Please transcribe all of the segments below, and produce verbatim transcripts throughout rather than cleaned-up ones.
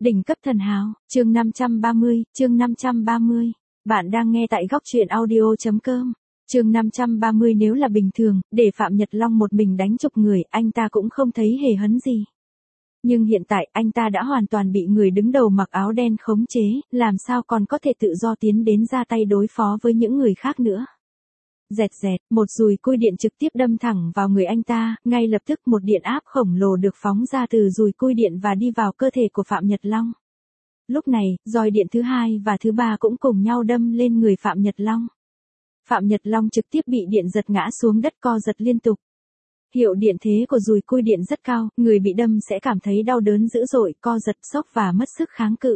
Đỉnh cấp thần hào, chương năm trăm ba mươi, chương năm trăm ba mươi. Bạn đang nghe tại góc truyện audio chấm com. Chương năm trăm ba mươi nếu là bình thường, để Phạm Nhật Long một mình đánh chục người, anh ta cũng không thấy hề hấn gì. Nhưng hiện tại, anh ta đã hoàn toàn bị người đứng đầu mặc áo đen khống chế, làm sao còn có thể tự do tiến đến ra tay đối phó với những người khác nữa. Dẹt dẹt, một dùi cui điện trực tiếp đâm thẳng vào người anh ta, ngay lập tức một điện áp khổng lồ được phóng ra từ dùi cui điện và đi vào cơ thể của Phạm Nhật Long. Lúc này, roi điện thứ hai và thứ ba cũng cùng nhau đâm lên người Phạm Nhật Long. Phạm Nhật Long trực tiếp bị điện giật ngã xuống đất co giật liên tục. Hiệu điện thế của dùi cui điện rất cao, người bị đâm sẽ cảm thấy đau đớn dữ dội, co giật, sốc và mất sức kháng cự.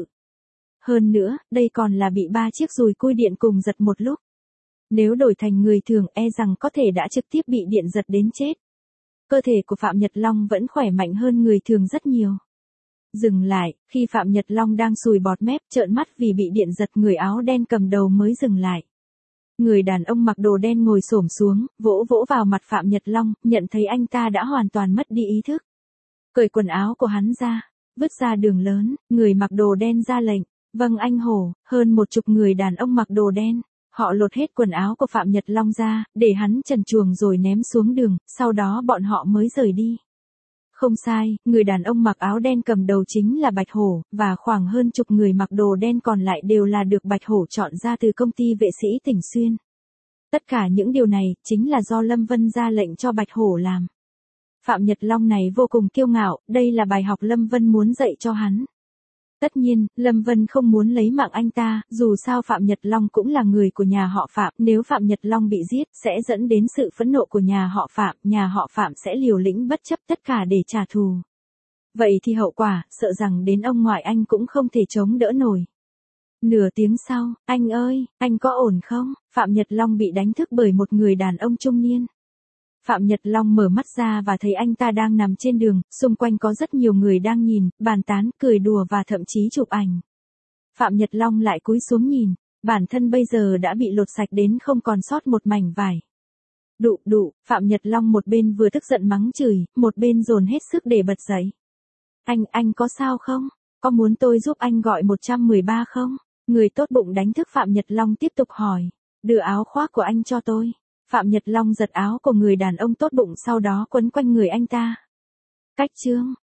Hơn nữa, đây còn là bị ba chiếc dùi cui điện cùng giật một lúc. Nếu đổi thành người thường e rằng có thể đã trực tiếp bị điện giật đến chết. Cơ thể của Phạm Nhật Long vẫn khỏe mạnh hơn người thường rất nhiều. Dừng lại, khi Phạm Nhật Long đang sùi bọt mép trợn mắt vì bị điện giật, người áo đen cầm đầu mới dừng lại. Người đàn ông mặc đồ đen ngồi xổm xuống, vỗ vỗ vào mặt Phạm Nhật Long, nhận thấy anh ta đã hoàn toàn mất đi ý thức. Cởi quần áo của hắn ra, vứt ra đường lớn, người mặc đồ đen ra lệnh. Vâng anh hổ, hơn một chục người đàn ông mặc đồ đen. Họ lột hết quần áo của Phạm Nhật Long ra, để hắn trần truồng rồi ném xuống đường, sau đó bọn họ mới rời đi. Không sai, người đàn ông mặc áo đen cầm đầu chính là Bạch Hổ, và khoảng hơn chục người mặc đồ đen còn lại đều là được Bạch Hổ chọn ra từ công ty vệ sĩ Tỉnh Xuyên. Tất cả những điều này, chính là do Lâm Vân ra lệnh cho Bạch Hổ làm. Phạm Nhật Long này vô cùng kiêu ngạo, đây là bài học Lâm Vân muốn dạy cho hắn. Tất nhiên, Lâm Vân không muốn lấy mạng anh ta, dù sao Phạm Nhật Long cũng là người của nhà họ Phạm, nếu Phạm Nhật Long bị giết, sẽ dẫn đến sự phẫn nộ của nhà họ Phạm, nhà họ Phạm sẽ liều lĩnh bất chấp tất cả để trả thù. Vậy thì hậu quả, sợ rằng đến ông ngoại anh cũng không thể chống đỡ nổi. Nửa tiếng sau, anh ơi, anh có ổn không? Phạm Nhật Long bị đánh thức bởi một người đàn ông trung niên. Phạm Nhật Long mở mắt ra và thấy anh ta đang nằm trên đường, xung quanh có rất nhiều người đang nhìn, bàn tán, cười đùa và thậm chí chụp ảnh. Phạm Nhật Long lại cúi xuống nhìn, bản thân bây giờ đã bị lột sạch đến không còn sót một mảnh vải. Đụ đụ, Phạm Nhật Long một bên vừa tức giận mắng chửi, một bên dồn hết sức để bật dậy. Anh, anh có sao không? Có muốn tôi giúp anh gọi một một ba không? Người tốt bụng đánh thức Phạm Nhật Long tiếp tục hỏi, đưa áo khoác của anh cho tôi. Phạm Nhật Long giật áo của người đàn ông tốt bụng sau đó quấn quanh người anh ta. Cách chương,